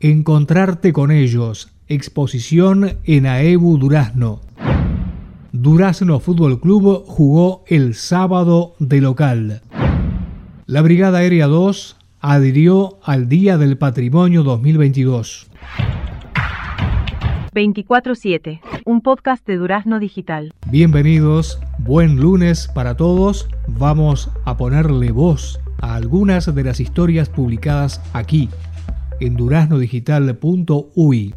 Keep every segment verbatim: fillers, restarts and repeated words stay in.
Encontrarte con ellos. Exposición en AEBU Durazno. Durazno Fútbol Club jugó el sábado de local. La Brigada Aérea dos adhirió al Día del Patrimonio dos mil veintidós. veinticuatro siete, un podcast de Durazno Digital. Bienvenidos, buen lunes para todos. Vamos a ponerle voz a algunas de las historias publicadas aquí, en durazno digital punto u i.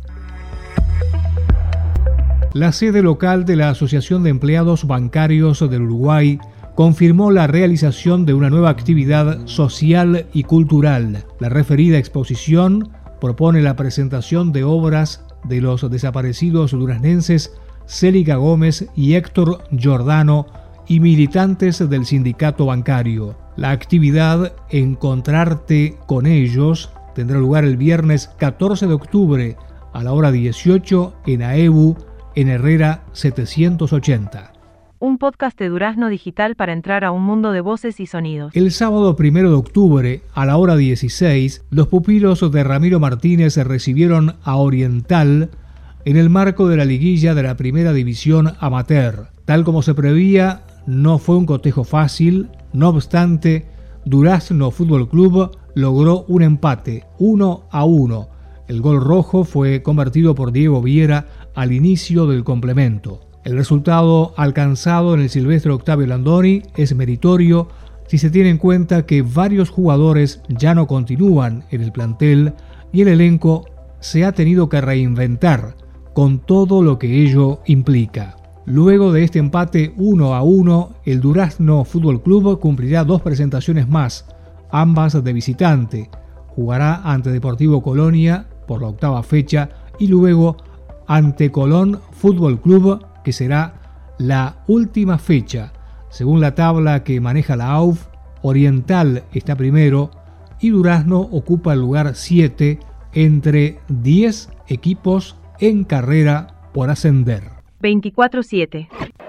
La sede local de la Asociación de Empleados Bancarios del Uruguay confirmó la realización de una nueva actividad social y cultural. La referida exposición propone la presentación de obras de los desaparecidos duraznenses Célica Gómez y Héctor Giordano y militantes del sindicato bancario. La actividad Encontrarte con ellos tendrá lugar el viernes catorce de octubre a la hora dieciocho en AEBU, en Herrera setecientos ochenta. Un podcast de Durazno Digital para entrar a un mundo de voces y sonidos. El sábado primero de octubre, a la hora dieciséis, los pupilos de Ramiro Martínez recibieron a Oriental en el marco de la liguilla de la Primera División Amateur. Tal como se prevía, no fue un cotejo fácil. No obstante, Durazno Fútbol Club logró un empate, uno a uno. El gol rojo fue convertido por Diego Viera al inicio del complemento. El resultado alcanzado en el Silvestre Octavio Landoni es meritorio si se tiene en cuenta que varios jugadores ya no continúan en el plantel y el elenco se ha tenido que reinventar con todo lo que ello implica. Luego de este empate uno a uno, el Durazno Fútbol Club cumplirá dos presentaciones más, ambas de visitante. Jugará ante Deportivo Colonia por la octava fecha y luego ante Colón Fútbol Club, que será la última fecha. Según la tabla que maneja la A U F, Oriental está primero y Durazno ocupa el lugar siete entre diez equipos en carrera por ascender. veinticuatro siete.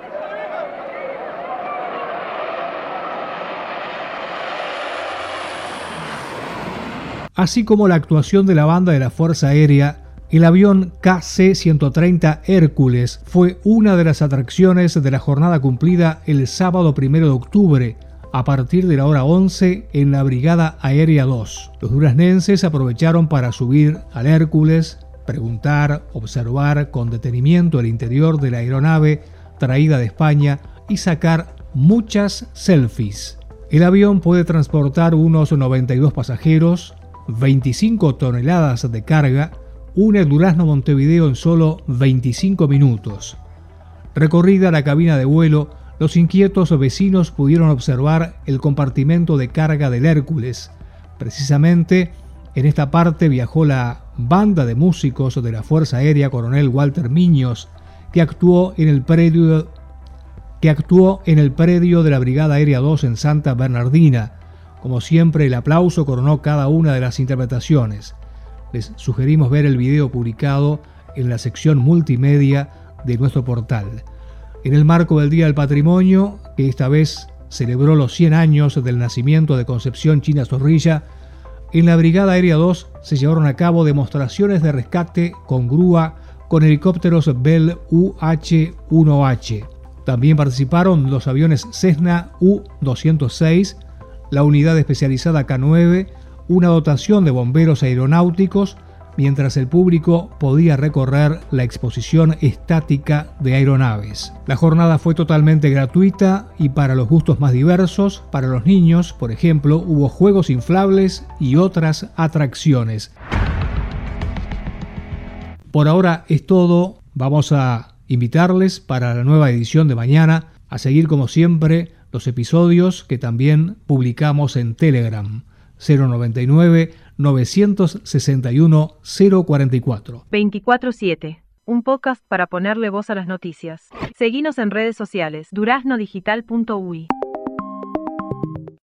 Así como la actuación de la banda de la Fuerza Aérea, el avión K C ciento treinta Hércules fue una de las atracciones de la jornada cumplida el sábado primero de octubre, a partir de la hora once en la Brigada Aérea dos. Los duraznenses aprovecharon para subir al Hércules, preguntar, observar con detenimiento el interior de la aeronave traída de España y sacar muchas selfies. El avión puede transportar unos noventa y dos pasajeros, veinticinco toneladas de carga, une Durazno-Montevideo en solo veinticinco minutos. Recorrida la cabina de vuelo, los inquietos vecinos pudieron observar el compartimento de carga del Hércules. Precisamente en esta parte viajó la banda de músicos de la Fuerza Aérea Coronel Walter Miños, que actuó en el predio, que actuó en el predio de la Brigada Aérea dos en Santa Bernardina. Como siempre, el aplauso coronó cada una de las interpretaciones. Les sugerimos ver el video publicado en la sección multimedia de nuestro portal. En el marco del Día del Patrimonio, que esta vez celebró los cien años del nacimiento de Concepción China Zorrilla, en la Brigada Aérea dos se llevaron a cabo demostraciones de rescate con grúa con helicópteros Bell U H uno H. También participaron los aviones Cessna U doscientos seis, la unidad especializada K nueve, una dotación de bomberos aeronáuticos, mientras el público podía recorrer la exposición estática de aeronaves. La jornada fue totalmente gratuita y para los gustos más diversos. Para los niños, por ejemplo, hubo juegos inflables y otras atracciones. Por ahora es todo. Vamos a invitarles para la nueva edición de mañana a seguir como siempre los episodios que también publicamos en Telegram. cero noventa y nueve, novecientos sesenta y uno, cero cuarenta y cuatro. veinticuatro siete. Un podcast para ponerle voz a las noticias. Seguinos en redes sociales. durazno digital punto u i.